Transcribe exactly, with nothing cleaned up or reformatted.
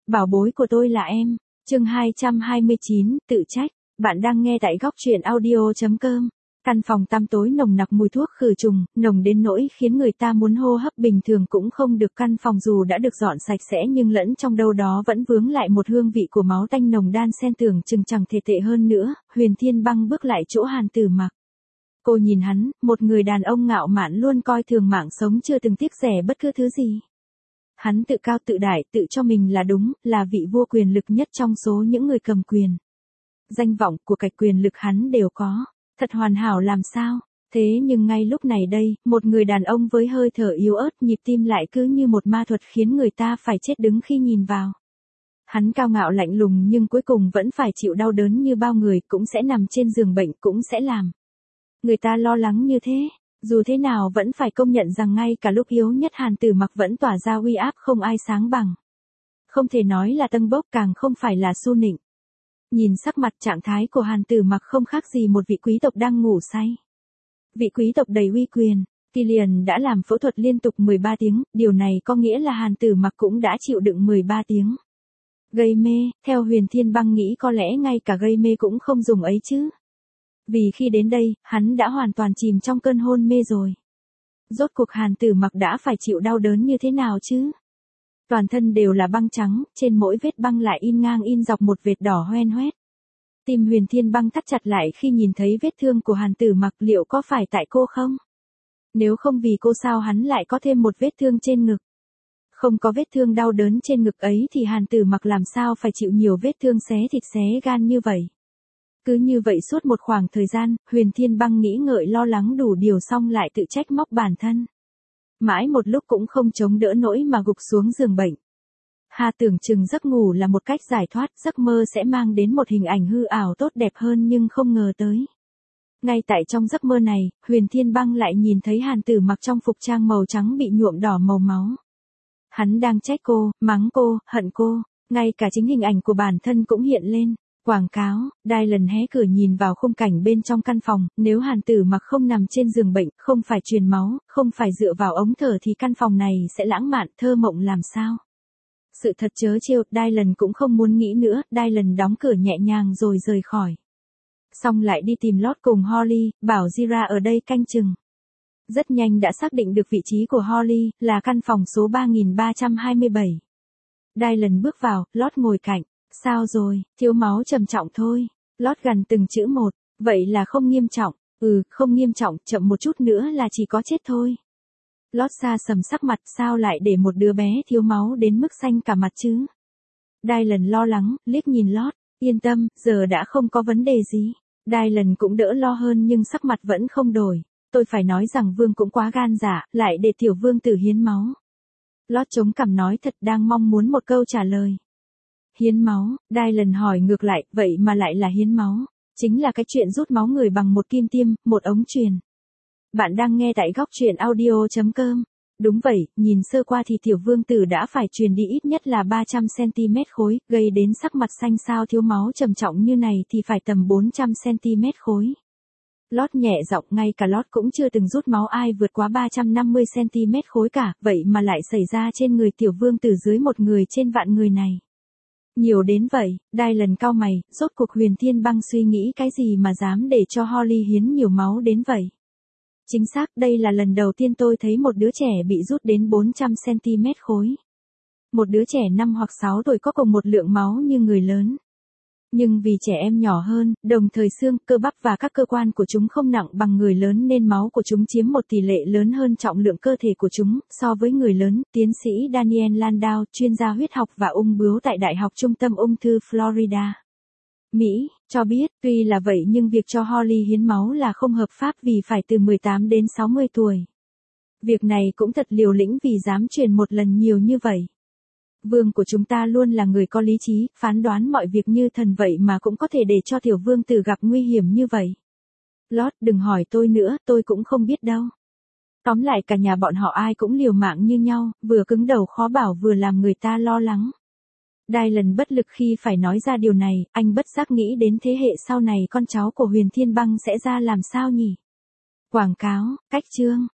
bảo bối của tôi là em. Chương hai trăm hai mươi chín, tự trách. Bạn đang nghe tại góc truyện audio chấm com. Căn phòng tăm tối nồng nặc mùi thuốc khử trùng, nồng đến nỗi khiến người ta muốn hô hấp bình thường cũng không được. Căn phòng dù đã được dọn sạch sẽ nhưng lẫn trong đâu đó vẫn vướng lại một hương vị của máu tanh nồng đan xen, tưởng chừng chẳng thể tệ hơn nữa. Huyền Thiên Băng bước lại chỗ Hàn Tử Mặc. Cô nhìn hắn, một người đàn ông ngạo mạn luôn coi thường mạng sống, chưa từng tiếc rẻ bất cứ thứ gì. Hắn tự cao tự đại, tự cho mình là đúng, là vị vua quyền lực nhất trong số những người cầm quyền. Danh vọng của cải quyền lực hắn đều có, thật hoàn hảo làm sao. Thế nhưng ngay lúc này đây, một người đàn ông với hơi thở yếu ớt, nhịp tim lại cứ như một ma thuật khiến người ta phải chết đứng khi nhìn vào. Hắn cao ngạo lạnh lùng nhưng cuối cùng vẫn phải chịu đau đớn như bao người, cũng sẽ nằm trên giường bệnh, cũng sẽ làm người ta lo lắng như thế. Dù thế nào vẫn phải công nhận rằng ngay cả lúc yếu nhất Hàn Tử Mặc vẫn tỏa ra uy áp không ai sáng bằng. Không thể nói là tâng bốc, càng không phải là su nịnh. Nhìn sắc mặt trạng thái của Hàn Tử Mặc không khác gì một vị quý tộc đang ngủ say. Vị quý tộc đầy uy quyền, Killian đã làm phẫu thuật liên tục mười ba tiếng, điều này có nghĩa là Hàn Tử Mặc cũng đã chịu đựng mười ba tiếng. Gây mê, theo Huyền Thiên Băng nghĩ có lẽ ngay cả gây mê cũng không dùng ấy chứ. Vì khi đến đây, hắn đã hoàn toàn chìm trong cơn hôn mê rồi. Rốt cuộc Hàn Tử Mặc đã phải chịu đau đớn như thế nào chứ? Toàn thân đều là băng trắng, trên mỗi vết băng lại in ngang in dọc một vệt đỏ hoen hoét. Tim Huyền Thiên Băng thắt chặt lại khi nhìn thấy vết thương của Hàn Tử Mặc, liệu có phải tại cô không? Nếu không vì cô sao hắn lại có thêm một vết thương trên ngực? Không có vết thương đau đớn trên ngực ấy thì Hàn Tử Mặc làm sao phải chịu nhiều vết thương xé thịt xé gan như vậy? Cứ như vậy suốt một khoảng thời gian, Huyền Thiên Băng nghĩ ngợi lo lắng đủ điều xong lại tự trách móc bản thân. Mãi một lúc cũng không chống đỡ nổi mà gục xuống giường bệnh. Hà tưởng chừng giấc ngủ là một cách giải thoát, giấc mơ sẽ mang đến một hình ảnh hư ảo tốt đẹp hơn, nhưng không ngờ tới. Ngay tại trong giấc mơ này, Huyền Thiên Băng lại nhìn thấy Hàn Tử Mặc trong phục trang màu trắng bị nhuộm đỏ màu máu. Hắn đang trách cô, mắng cô, hận cô, ngay cả chính hình ảnh của bản thân cũng hiện lên. Quảng cáo, Dylan hé cửa nhìn vào khung cảnh bên trong căn phòng, nếu Hàn Tử Mặc không nằm trên giường bệnh, không phải truyền máu, không phải dựa vào ống thở thì căn phòng này sẽ lãng mạn, thơ mộng làm sao. Sự thật trớ trêu, Dylan cũng không muốn nghĩ nữa, Dylan đóng cửa nhẹ nhàng rồi rời khỏi. Xong lại đi tìm Lord cùng Holly, bảo Zira ở đây canh chừng. Rất nhanh đã xác định được vị trí của Holly, là căn phòng số ba nghìn ba trăm hai mươi bảy. Dylan bước vào, Lord ngồi cạnh. Sao rồi, thiếu máu trầm trọng thôi. Lót gần từng chữ một, vậy là không nghiêm trọng. Ừ, không nghiêm trọng, chậm một chút nữa là chỉ có chết thôi. Lót xa sầm sắc mặt, sao lại để một đứa bé thiếu máu đến mức xanh cả mặt chứ? Dylan lo lắng, liếc nhìn Lót, yên tâm, giờ đã không có vấn đề gì. Dylan cũng đỡ lo hơn nhưng sắc mặt vẫn không đổi. Tôi phải nói rằng Vương cũng quá gan dạ, lại để tiểu vương tử hiến máu. Lót chống cằm nói thật, đang mong muốn một câu trả lời. Hiến máu, Dylan hỏi ngược lại, vậy mà lại là hiến máu. Chính là cái chuyện rút máu người bằng một kim tiêm, một ống truyền. Bạn đang nghe tại góc truyện audio chấm com. Đúng vậy, nhìn sơ qua thì tiểu vương tử đã phải truyền đi ít nhất là ba trăm xăng-ti-mét khối, gây đến sắc mặt xanh xao, thiếu máu trầm trọng như này thì phải tầm bốn trăm xăng-ti-mét khối. Lót nhẹ giọng, ngay cả Lót cũng chưa từng rút máu ai vượt quá ba trăm năm mươi xăng-ti-mét khối cả, vậy mà lại xảy ra trên người tiểu vương tử dưới một người trên vạn người này. Nhiều đến vậy, Dylan cau mày, rốt cuộc Huyền Thiên Băng suy nghĩ cái gì mà dám để cho Holly hiến nhiều máu đến vậy. Chính xác, đây là lần đầu tiên tôi thấy một đứa trẻ bị rút đến bốn trăm xăng-ti-mét khối. Một đứa trẻ năm hoặc sáu tuổi có cùng một lượng máu như người lớn. Nhưng vì trẻ em nhỏ hơn, đồng thời xương, cơ bắp và các cơ quan của chúng không nặng bằng người lớn nên máu của chúng chiếm một tỷ lệ lớn hơn trọng lượng cơ thể của chúng so với người lớn. Tiến sĩ Daniel Landau, chuyên gia huyết học và ung bướu tại Đại học Trung tâm Ung thư Florida, Mỹ, cho biết, tuy là vậy nhưng việc cho Holly hiến máu là không hợp pháp vì phải từ mười tám đến sáu mươi tuổi. Việc này cũng thật liều lĩnh vì dám truyền một lần nhiều như vậy. Vương của chúng ta luôn là người có lý trí, phán đoán mọi việc như thần vậy mà cũng có thể để cho tiểu vương tử gặp nguy hiểm như vậy. Lót, đừng hỏi tôi nữa, tôi cũng không biết đâu. Tóm lại cả nhà bọn họ ai cũng liều mạng như nhau, vừa cứng đầu khó bảo vừa làm người ta lo lắng. Dylan bất lực khi phải nói ra điều này, anh bất giác nghĩ đến thế hệ sau này con cháu của Huyền Thiên Băng sẽ ra làm sao nhỉ? Quảng cáo, cách chương,